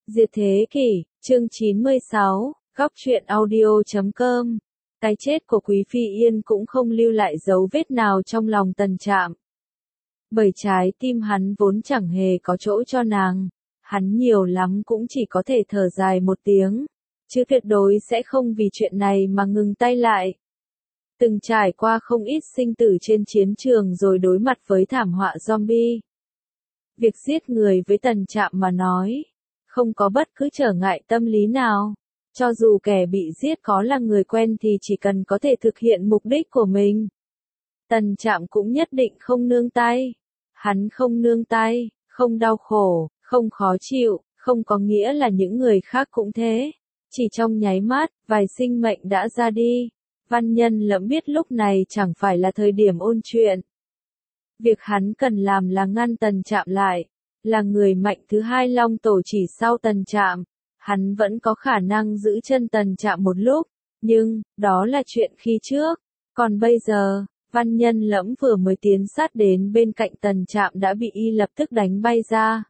Diệt thế kỷ, chương 96, góc truyện audio.com. Cái chết của Quý Phi Yên cũng không lưu lại dấu vết nào trong lòng Tần Trạm. Bởi trái tim hắn vốn chẳng hề có chỗ cho nàng, hắn nhiều lắm cũng chỉ có thể thở dài một tiếng, chứ tuyệt đối sẽ không vì chuyện này mà ngừng tay lại. Từng trải qua không ít sinh tử trên chiến trường rồi đối mặt với thảm họa zombie. Việc giết người với Tần Trạm mà nói, không có bất cứ trở ngại tâm lý nào. Cho dù kẻ bị giết có là người quen thì chỉ cần có thể thực hiện mục đích của mình, Tần Trạm cũng nhất định không nương tay. Hắn không nương tay, không đau khổ, không khó chịu, không có nghĩa là những người khác cũng thế. Chỉ trong nháy mắt, vài sinh mệnh đã ra đi. Văn Nhân Lẫm biết lúc này chẳng phải là thời điểm ôn chuyện. Việc hắn cần làm là ngăn Tần Trạm lại. Là người mạnh thứ hai Long Tổ chỉ sau Tần Trạm, hắn vẫn có khả năng giữ chân Tần Trạm một lúc, nhưng, đó là chuyện khi trước. Còn bây giờ, Văn Nhân Lẫm vừa mới tiến sát đến bên cạnh Tần Trạm đã bị y lập tức đánh bay ra.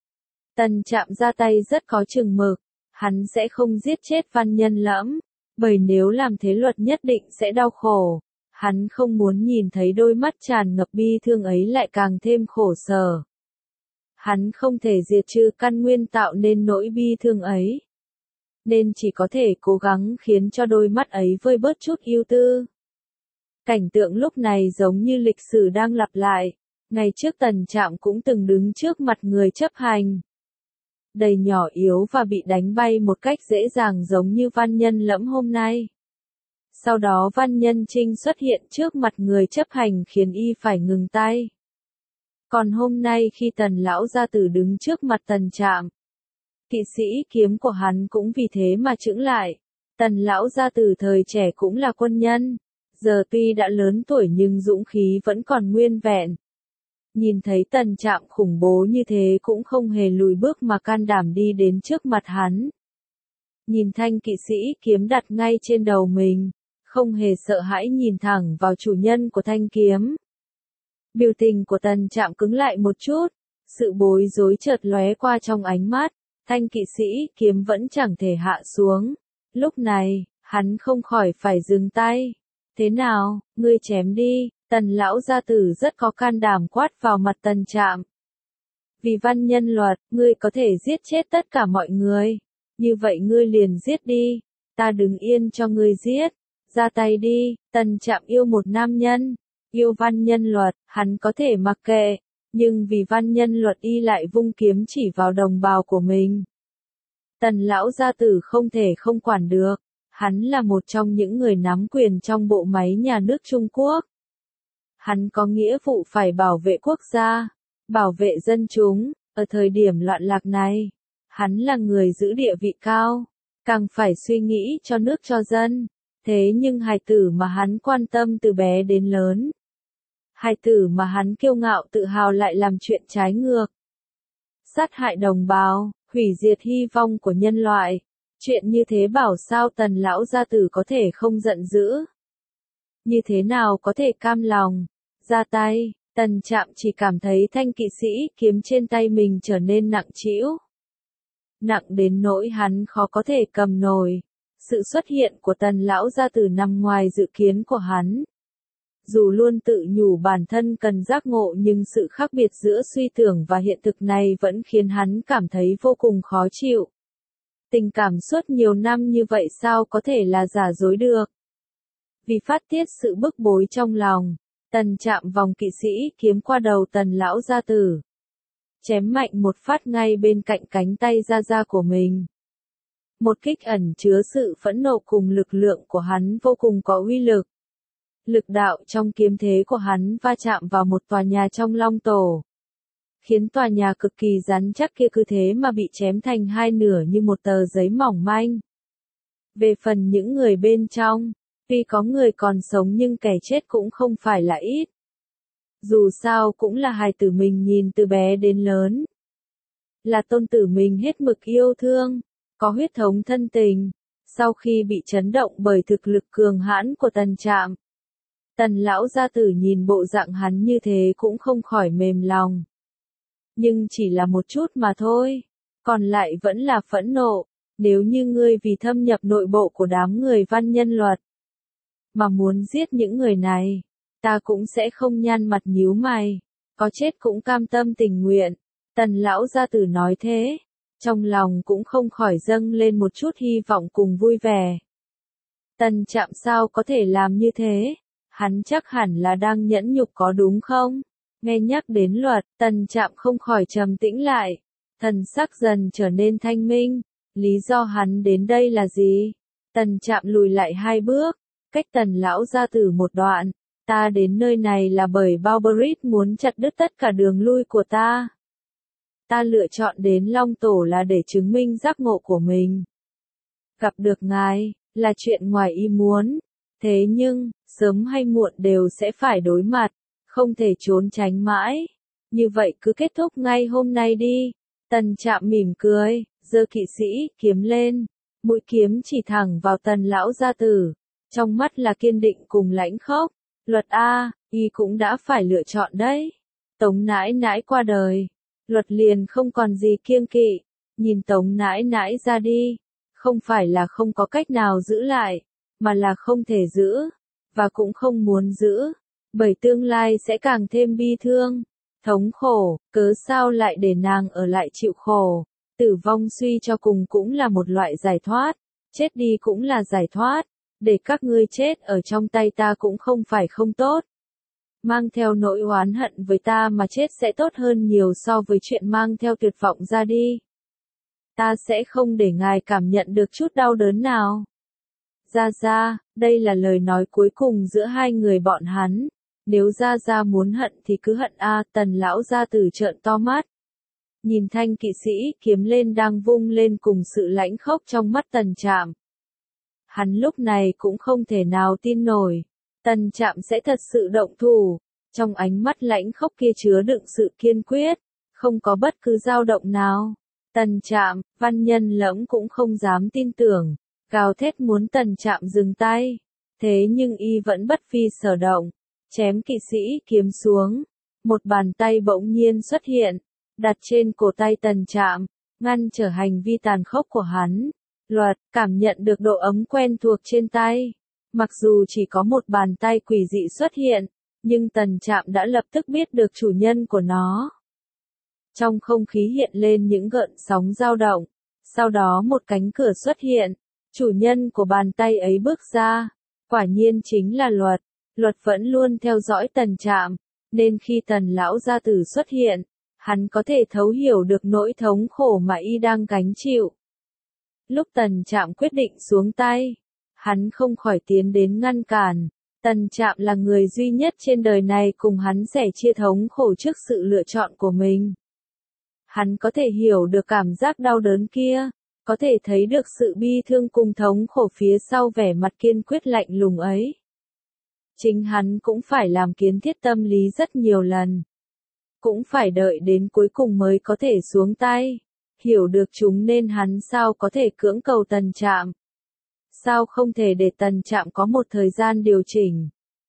Tần Trạm ra tay rất có chừng mực, hắn sẽ không giết chết Văn Nhân Lẫm, bởi nếu làm thế Luật nhất định sẽ đau khổ. Hắn không muốn nhìn thấy đôi mắt tràn ngập bi thương ấy lại càng thêm khổ sở. Hắn không thể diệt trừ căn nguyên tạo nên nỗi bi thương ấy, nên chỉ có thể cố gắng khiến cho đôi mắt ấy vơi bớt chút ưu tư. Cảnh tượng lúc này giống như lịch sử đang lặp lại. Ngày trước Tần Trạm cũng từng đứng trước mặt người chấp hành, đầy nhỏ yếu và bị đánh bay một cách dễ dàng giống như Văn Nhân Lẫm hôm nay. Sau đó Văn Nhân Trinh xuất hiện trước mặt người chấp hành khiến y phải ngừng tay. Còn hôm nay khi Tần Lão Gia Tử đứng trước mặt Tần Trạm, kỵ sĩ kiếm của hắn cũng vì thế mà chững lại. Tần Lão Gia Tử thời trẻ cũng là quân nhân, giờ tuy đã lớn tuổi nhưng dũng khí vẫn còn nguyên vẹn. Nhìn thấy Tần Trạm khủng bố như thế cũng không hề lùi bước mà can đảm đi đến trước mặt hắn. Nhìn thanh kỵ sĩ kiếm đặt ngay trên đầu mình, không hề sợ hãi nhìn thẳng vào chủ nhân của thanh kiếm. Biểu tình của Tần Trạm cứng lại một chút, sự bối rối chợt lóe qua trong ánh mắt, thanh kỵ sĩ kiếm vẫn chẳng thể hạ xuống. Lúc này, hắn không khỏi phải dừng tay. Thế nào, ngươi chém đi, Tần Lão Gia Tử rất có can đảm quát vào mặt Tần Trạm. Vì Văn Nhân Luật, ngươi có thể giết chết tất cả mọi người. Như vậy ngươi liền giết đi, ta đứng yên cho ngươi giết. Ra tay đi, Tần Trạm yêu một nam nhân. Yêu Văn Nhân Luật, hắn có thể mặc kệ, nhưng vì Văn Nhân Luật y lại vung kiếm chỉ vào đồng bào của mình. Tần Lão Gia Tử không thể không quản được, hắn là một trong những người nắm quyền trong bộ máy nhà nước Trung Quốc. Hắn có nghĩa vụ phải bảo vệ quốc gia, bảo vệ dân chúng, ở thời điểm loạn lạc này. Hắn là người giữ địa vị cao, càng phải suy nghĩ cho nước cho dân. Thế nhưng hài tử mà hắn quan tâm từ bé đến lớn, hài tử mà hắn kiêu ngạo tự hào lại làm chuyện trái ngược. Sát hại đồng bào, hủy diệt hy vọng của nhân loại. Chuyện như thế bảo sao Tần Lão Gia Tử có thể không giận dữ? Như thế nào có thể cam lòng? Ra tay, Tần Trạm chỉ cảm thấy thanh kỵ sĩ kiếm trên tay mình trở nên nặng trĩu. Nặng đến nỗi hắn khó có thể cầm nổi. Sự xuất hiện của Tần Lão Gia Tử nằm ngoài dự kiến của hắn. Dù luôn tự nhủ bản thân cần giác ngộ nhưng sự khác biệt giữa suy tưởng và hiện thực này vẫn khiến hắn cảm thấy vô cùng khó chịu. Tình cảm suốt nhiều năm như vậy sao có thể là giả dối được? Vì phát tiết sự bức bối trong lòng, Tần Trạm vòng kỵ sĩ kiếm qua đầu Tần Lão Gia Tử, chém mạnh một phát ngay bên cạnh cánh tay ra của mình. Một kích ẩn chứa sự phẫn nộ cùng lực lượng của hắn vô cùng có uy lực. Lực đạo trong kiếm thế của hắn va chạm vào một tòa nhà trong Long Tổ, khiến tòa nhà cực kỳ rắn chắc kia cứ thế mà bị chém thành hai nửa như một tờ giấy mỏng manh. Về phần những người bên trong, tuy có người còn sống nhưng kẻ chết cũng không phải là ít. Dù sao cũng là hài tử mình nhìn từ bé đến lớn, là tôn tử mình hết mực yêu thương, có huyết thống thân tình. Sau khi bị chấn động bởi thực lực cường hãn của Tần Trạm, Tần Lão Gia Tử nhìn bộ dạng hắn như thế cũng không khỏi mềm lòng. Nhưng chỉ là một chút mà thôi. còn lại vẫn là phẫn nộ. Nếu như ngươi vì thâm nhập nội bộ của đám người văn nhân luật, mà muốn giết những người này, ta cũng sẽ không nhăn mặt nhíu mày, có chết cũng cam tâm tình nguyện. Tần lão gia tử nói thế, trong lòng cũng không khỏi dâng lên một chút hy vọng cùng vui vẻ. Tần Trạm sao có thể làm như thế? Hắn chắc hẳn là đang nhẫn nhục có đúng không? Nghe nhắc đến luật, Tần Trạm không khỏi trầm tĩnh lại, thần sắc dần trở nên thanh minh. Lý do hắn đến đây là gì? Tần Trạm lùi lại 2 bước, cách Tần lão gia tử một đoạn. Ta đến nơi này là bởi Balberit muốn chặt đứt tất cả đường lui của ta. Ta lựa chọn đến Long Tổ là để chứng minh giác ngộ của mình. Gặp được ngài, là chuyện ngoài ý muốn. Thế nhưng, sớm hay muộn đều sẽ phải đối mặt, không thể trốn tránh mãi. Như vậy cứ kết thúc ngay hôm nay đi. Tần Trạm mỉm cười, giơ kỵ sĩ kiếm lên, mũi kiếm chỉ thẳng vào Tần lão gia tử, trong mắt là kiên định cùng lãnh khốc. Luật a, y cũng đã phải lựa chọn đấy. Tống nãi nãi qua đời, luật liền không còn gì kiêng kỵ, nhìn Tống nãi nãi ra đi, không phải là không có cách nào giữ lại, mà là không thể giữ, và cũng không muốn giữ, bởi tương lai sẽ càng thêm bi thương, thống khổ, cớ sao lại để nàng ở lại chịu khổ. Tử vong suy cho cùng cũng là một loại giải thoát, chết đi cũng là giải thoát, để các ngươi chết ở trong tay ta cũng không phải không tốt. Mang theo nỗi oán hận với ta mà chết sẽ tốt hơn nhiều so với chuyện mang theo tuyệt vọng ra đi. Ta sẽ không để ngài cảm nhận được chút đau đớn nào. Gia Gia, đây là lời nói cuối cùng giữa hai người bọn hắn. Nếu Gia Gia muốn hận thì cứ hận a. Tần lão gia tử trợn to mắt. Nhìn thanh kỵ sĩ kiếm lên đang vung lên cùng sự lãnh khốc trong mắt Tần Trạm. Hắn lúc này cũng không thể nào tin nổi. Tần Trạm sẽ thật sự động thủ. Trong ánh mắt lãnh khốc kia chứa đựng sự kiên quyết. Không có bất cứ dao động nào. Tần Trạm, Văn Nhân Lẫm cũng không dám tin tưởng. Gào thét muốn Tần Trạm dừng tay. Thế nhưng y vẫn bất phi sở động. Chém kỵ sĩ kiếm xuống. Một bàn tay bỗng nhiên xuất hiện. Đặt trên cổ tay Tần Trạm. Ngăn trở hành vi tàn khốc của hắn. Luật, cảm nhận được độ ấm quen thuộc trên tay. Mặc dù chỉ có một bàn tay quỷ dị xuất hiện. Nhưng Tần Trạm đã lập tức biết được chủ nhân của nó. Trong không khí hiện lên những gợn sóng dao động. Sau đó một cánh cửa xuất hiện. Chủ nhân của bàn tay ấy bước ra. Quả nhiên chính là Luật. Luật vẫn luôn theo dõi Tần Trạm. Nên khi Tần lão gia tử xuất hiện, hắn có thể thấu hiểu được nỗi thống khổ mà y đang gánh chịu. Lúc Tần Trạm quyết định xuống tay, hắn không khỏi tiến đến ngăn cản. Tần Trạm là người duy nhất trên đời này cùng hắn sẻ chia thống khổ trước sự lựa chọn của mình. Hắn có thể hiểu được cảm giác đau đớn kia, có thể thấy được sự bi thương cùng thống khổ phía sau vẻ mặt kiên quyết lạnh lùng ấy. Chính hắn cũng phải làm kiến thiết tâm lý rất nhiều lần. Cũng phải đợi đến cuối cùng mới có thể xuống tay. Hiểu được chúng nên hắn sao có thể cưỡng cầu Tần Trạm. Sao không thể để Tần Trạm có một thời gian điều chỉnh.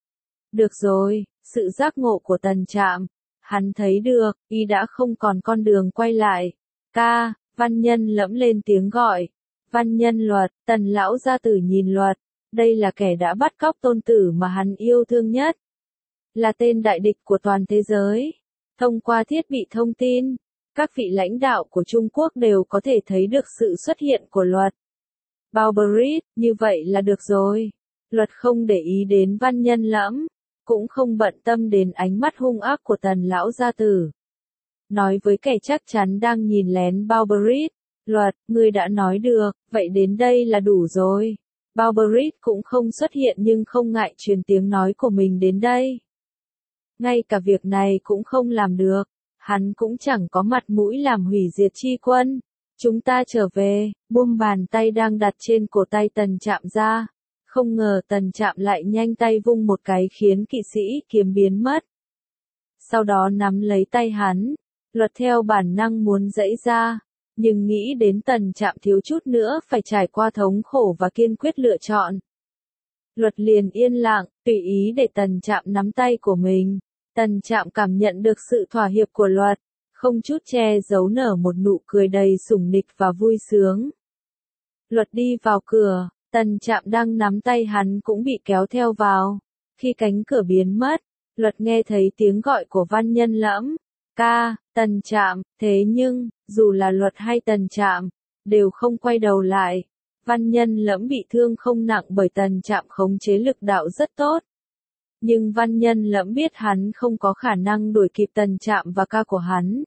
Được rồi, sự giác ngộ của Tần Trạm. Hắn thấy được, y đã không còn con đường quay lại. Ca, Văn Nhân Lẫm lên tiếng gọi. Văn Nhân Luật, Tần lão gia tử nhìn Luật. Đây là kẻ đã bắt cóc tôn tử mà hắn yêu thương nhất. Là tên đại địch của toàn thế giới. Thông qua thiết bị thông tin, các vị lãnh đạo của Trung Quốc đều có thể thấy được sự xuất hiện của Luật. Balberit, như vậy là được rồi. Luật không để ý đến Văn Nhân Lẫm, cũng không bận tâm đến ánh mắt hung ác của Tần lão gia tử. Nói với kẻ chắc chắn đang nhìn lén Balberit, Luật, ngươi đã nói được, vậy đến đây là đủ rồi. Balberit cũng không xuất hiện nhưng không ngại truyền tiếng nói của mình đến đây. Ngay cả việc này cũng không làm được, hắn cũng chẳng có mặt mũi làm hủy diệt chi quân. Chúng ta trở về, buông bàn tay đang đặt trên cổ tay Tần Trạm ra. Không ngờ Tần Trạm lại nhanh tay vung một cái khiến kỵ sĩ kiếm biến mất. Sau đó nắm lấy tay hắn, Luật theo bản năng muốn giãy ra, nhưng nghĩ đến Tần Trạm thiếu chút nữa phải trải qua thống khổ và kiên quyết lựa chọn. Luật liền yên lặng, tùy ý để Tần Trạm nắm tay của mình. Tần Trạm cảm nhận được sự thỏa hiệp của Luật, không chút che giấu nở một nụ cười đầy sủng nịch và vui sướng. Luật đi vào cửa, Tần Trạm đang nắm tay hắn cũng bị kéo theo vào. Khi cánh cửa biến mất, Luật nghe thấy tiếng gọi của Văn Nhân Lẫm. Ca, Tần Trạm, thế nhưng, dù là Luật hay Tần Trạm, đều không quay đầu lại. Văn Nhân Lẫm bị thương không nặng bởi Tần Trạm khống chế lực đạo rất tốt. Nhưng Văn Nhân Lẫm biết hắn không có khả năng đuổi kịp Tần Trạm và ca của hắn.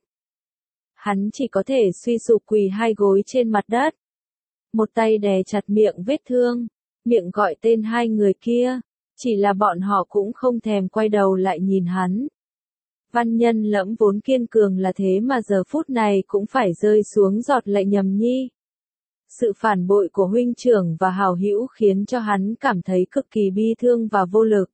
Hắn chỉ có thể suy sụp quỳ hai gối trên mặt đất. Một tay đè chặt miệng vết thương, miệng gọi tên hai người kia, chỉ là bọn họ cũng không thèm quay đầu lại nhìn hắn. Văn Nhân Lẫm vốn kiên cường là thế mà giờ phút này cũng phải rơi xuống giọt lệ nhầm nhi. Sự phản bội của huynh trưởng và hảo hữu khiến cho hắn cảm thấy cực kỳ bi thương và vô lực.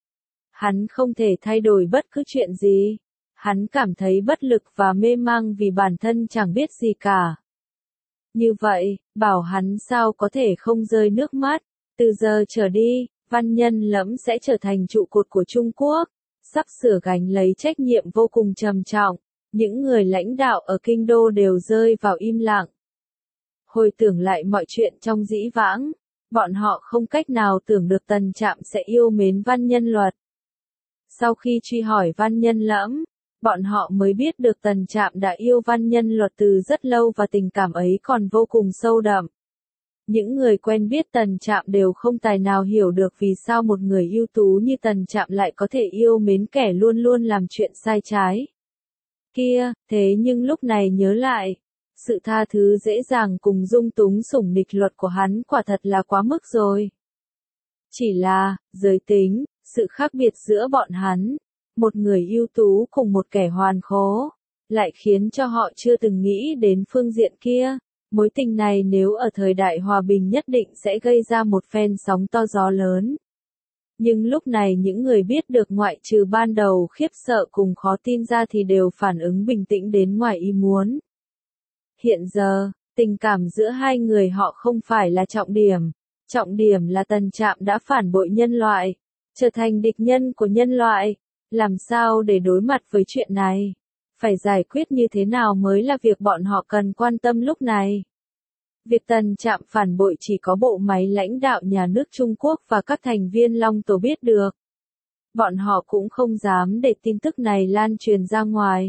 Hắn không thể thay đổi bất cứ chuyện gì. Hắn cảm thấy bất lực và mê mang vì bản thân chẳng biết gì cả. Như vậy, bảo hắn sao có thể không rơi nước mắt. Từ giờ trở đi, Văn Nhân Lẫm sẽ trở thành trụ cột của Trung Quốc, sắp sửa gánh lấy trách nhiệm vô cùng trầm trọng. Những người lãnh đạo ở kinh đô đều rơi vào im lặng. Hồi tưởng lại mọi chuyện trong dĩ vãng, bọn họ không cách nào tưởng được Tần Trạm sẽ yêu mến Văn Nhân Luật. Sau khi truy hỏi Văn Nhân Lẫm, bọn họ mới biết được Tần Trạm đã yêu Văn Nhân Luật từ rất lâu và tình cảm ấy còn vô cùng sâu đậm. Những người quen biết Tần Trạm đều không tài nào hiểu được vì sao một người ưu tú như Tần Trạm lại có thể yêu mến kẻ luôn luôn làm chuyện sai trái. Kia, thế nhưng lúc này nhớ lại, sự tha thứ dễ dàng cùng dung túng sủng nịch Luật của hắn quả thật là quá mức rồi. Chỉ là, giới tính, sự khác biệt giữa bọn hắn, một người ưu tú cùng một kẻ hoàn khố, lại khiến cho họ chưa từng nghĩ đến phương diện kia. Mối tình này nếu ở thời đại hòa bình nhất định sẽ gây ra một phen sóng to gió lớn. Nhưng lúc này những người biết được ngoại trừ ban đầu khiếp sợ cùng khó tin ra thì đều phản ứng bình tĩnh đến ngoài ý muốn. Hiện giờ, tình cảm giữa hai người họ không phải là trọng điểm là Tần Trạm đã phản bội nhân loại, trở thành địch nhân của nhân loại. Làm sao để đối mặt với chuyện này? Phải giải quyết như thế nào mới là việc bọn họ cần quan tâm lúc này. Việc Tần Trạm phản bội chỉ có bộ máy lãnh đạo nhà nước Trung Quốc và các thành viên Long Tổ biết được. Bọn họ cũng không dám để tin tức này lan truyền ra ngoài.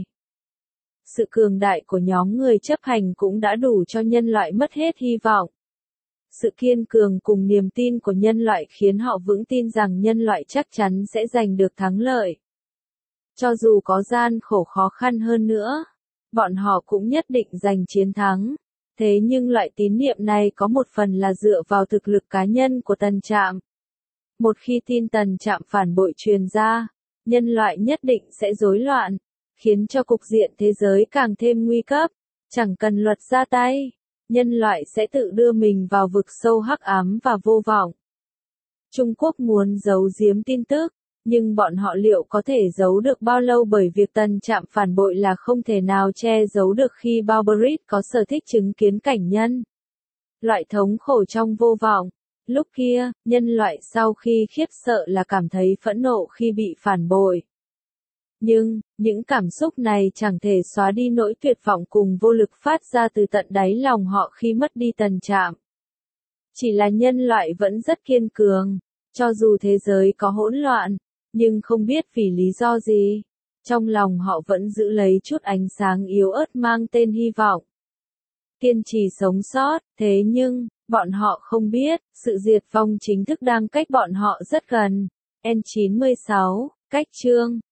Sự cường đại của nhóm người chấp hành cũng đã đủ cho nhân loại mất hết hy vọng. Sự kiên cường cùng niềm tin của nhân loại khiến họ vững tin rằng nhân loại chắc chắn sẽ giành được thắng lợi. Cho dù có gian khổ khó khăn hơn nữa, bọn họ cũng nhất định giành chiến thắng. Thế nhưng loại tín niệm này có một phần là dựa vào thực lực cá nhân của Tần Trạm. Một khi tin Tần Trạm phản bội truyền ra, nhân loại nhất định sẽ rối loạn, khiến cho cục diện thế giới càng thêm nguy cấp. Chẳng cần luật ra tay, nhân loại sẽ tự đưa mình vào vực sâu hắc ám và vô vọng. Trung Quốc muốn giấu giếm tin tức, nhưng bọn họ liệu có thể giấu được bao lâu, bởi việc Tần Trạm phản bội là không thể nào che giấu được khi Barbarit có sở thích chứng kiến cảnh nhân loại thống khổ trong vô vọng. Lúc kia, nhân loại sau khi khiếp sợ là cảm thấy phẫn nộ khi bị phản bội. Nhưng, những cảm xúc này chẳng thể xóa đi nỗi tuyệt vọng cùng vô lực phát ra từ tận đáy lòng họ khi mất đi Tần Trạm. Chỉ là nhân loại vẫn rất kiên cường, cho dù thế giới có hỗn loạn, nhưng không biết vì lý do gì, trong lòng họ vẫn giữ lấy chút ánh sáng yếu ớt mang tên hy vọng. Kiên trì sống sót, thế nhưng, bọn họ không biết, sự diệt vong chính thức đang cách bọn họ rất gần. N96, cách chương